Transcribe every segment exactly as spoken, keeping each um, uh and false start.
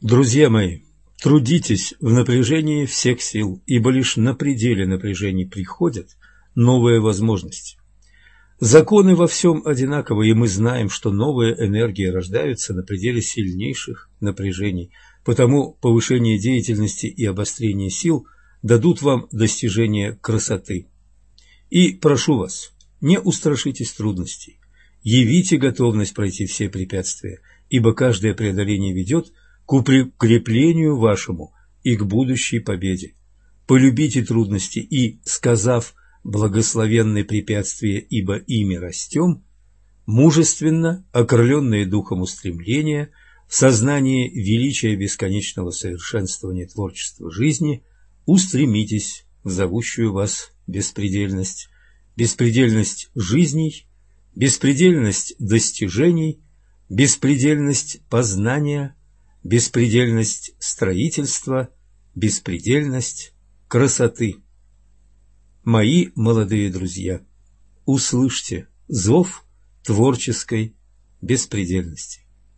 Друзья мои, трудитесь в напряжении всех сил, ибо лишь на пределе напряжений приходят новые возможности. Законы во всем одинаковы, и мы знаем, что новые энергии рождаются на пределе сильнейших напряжений, потому повышение деятельности и обострение сил дадут вам достижение красоты. И прошу вас, не устрашитесь трудностей, явите готовность пройти все препятствия, ибо каждое преодоление ведет к укреплению вашему и к будущей победе. Полюбите трудности и, сказав «благословенны препятствия, ибо ими растем», мужественно, окрыленные духом устремления, в сознании величия бесконечного совершенствования творчества жизни, устремитесь в зовущую вас беспредельность, беспредельность жизней, беспредельность достижений, беспредельность познания, беспредельность строительства, беспредельность красоты. Мои молодые друзья, услышьте зов творческой беспредельности.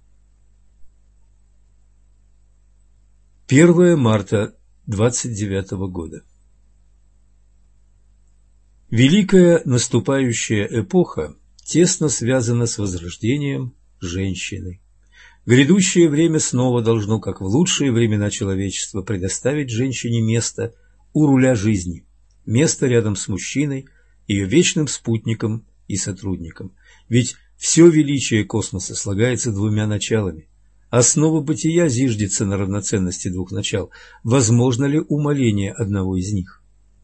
первое марта двадцать девятого года. Великая наступающая эпоха тесно связана с возрождением женщины. Грядущее время снова должно, как в лучшие времена человечества, предоставить женщине место у руля жизни, место рядом с мужчиной, ее вечным спутником и сотрудником. Ведь все величие космоса слагается двумя началами. Основа бытия зиждется на равноценности двух начал. Возможно ли умаление одного из них?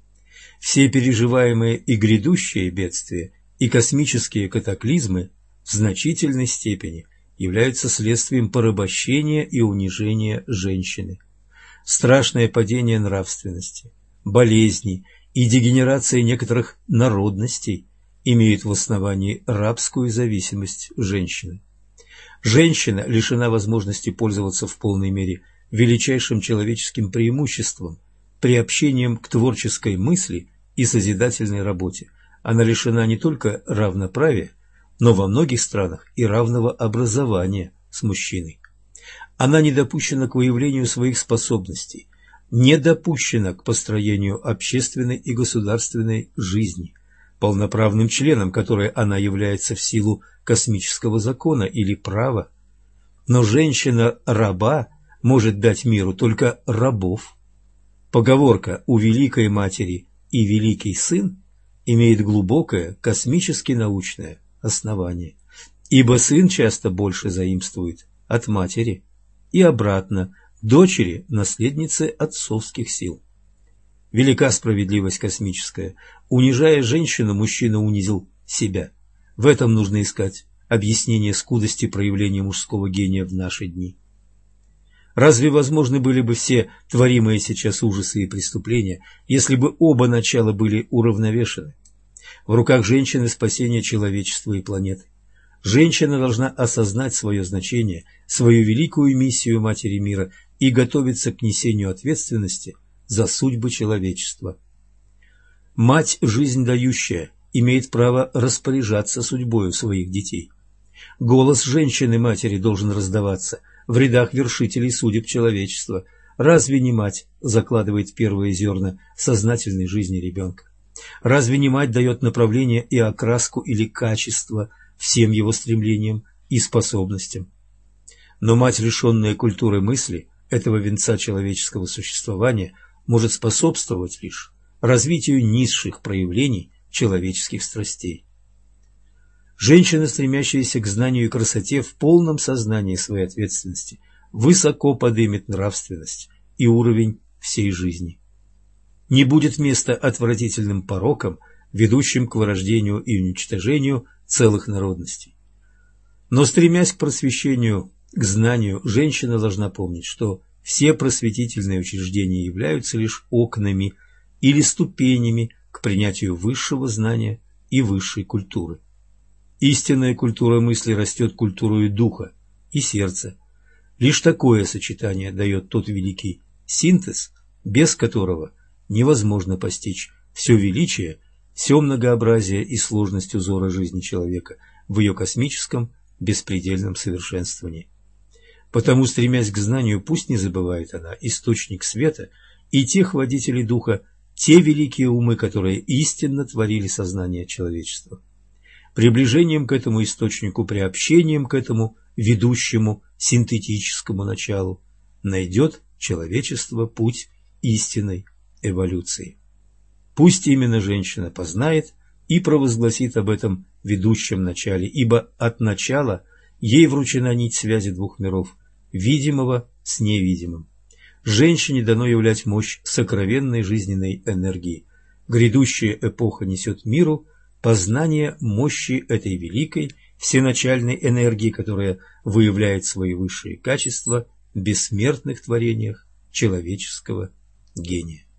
Все переживаемые и грядущие бедствия и космические катаклизмы в значительной степени являются следствием порабощения и унижения женщины. Страшное падение нравственности, болезни и дегенерация некоторых народностей имеют в основании рабскую зависимость женщины. Женщина лишена возможности пользоваться в полной мере величайшим человеческим преимуществом, приобщением к творческой мысли и созидательной работе. Она лишена не только равноправия, но во многих странах и равного образования с мужчиной. Она не допущена к выявлению своих способностей, не допущена к построению общественной и государственной жизни, полноправным членом которой она является в силу космического закона или права. Но женщина-раба может дать миру только рабов. Поговорка «у великой матери и великий сын» имеет глубокое космически-научное основание, ибо сын часто больше заимствует от матери и обратно, дочери – наследницы отцовских сил. Велика справедливость космическая. Унижая женщину, мужчина унизил себя. В этом нужно искать объяснение скудости проявления мужского гения в наши дни. Разве возможны были бы все творимые сейчас ужасы и преступления, если бы оба начала были уравновешены? В руках женщины спасение человечества и планеты. Женщина должна осознать свое значение, свою великую миссию Матери мира и готовиться к несению ответственности за судьбы человечества. Мать, жизнь дающая, имеет право распоряжаться судьбою своих детей. Голос женщины-матери должен раздаваться в рядах вершителей судеб человечества. Разве не мать закладывает первые зерна сознательной жизни ребенка? Разве не мать дает направление и окраску или качество всем его стремлениям и способностям? Но мать, лишенная культуры мысли, этого венца человеческого существования, может способствовать лишь развитию низших проявлений человеческих страстей. Женщина, стремящаяся к знанию и красоте, в полном сознании своей ответственности, высоко поднимет нравственность и уровень всей жизни. Не будет места отвратительным порокам, ведущим к вырождению и уничтожению целых народностей. Но, стремясь к просвещению, к знанию, женщина должна помнить, что все просветительные учреждения являются лишь окнами или ступенями к принятию высшего знания и высшей культуры. Истинная культура мысли растет культурою духа и сердца. Лишь такое сочетание дает тот великий синтез, без которого невозможно постичь все величие, все многообразие и сложность узора жизни человека в ее космическом беспредельном совершенствовании. Потому, стремясь к знанию, пусть не забывает она источник света и тех водителей духа, те великие умы, которые истинно творили сознание человечества. Приближением к этому источнику, приобщением к этому ведущему синтетическому началу найдет человечество путь истинной эволюции. Пусть именно женщина познает и провозгласит об этом ведущем начале, ибо от начала ей вручена нить связи двух миров, видимого с невидимым. Женщине дано являть мощь сокровенной жизненной энергии. Грядущая эпоха несет миру познание мощи этой великой всеначальной энергии, которая выявляет свои высшие качества в бессмертных творениях человеческого гения.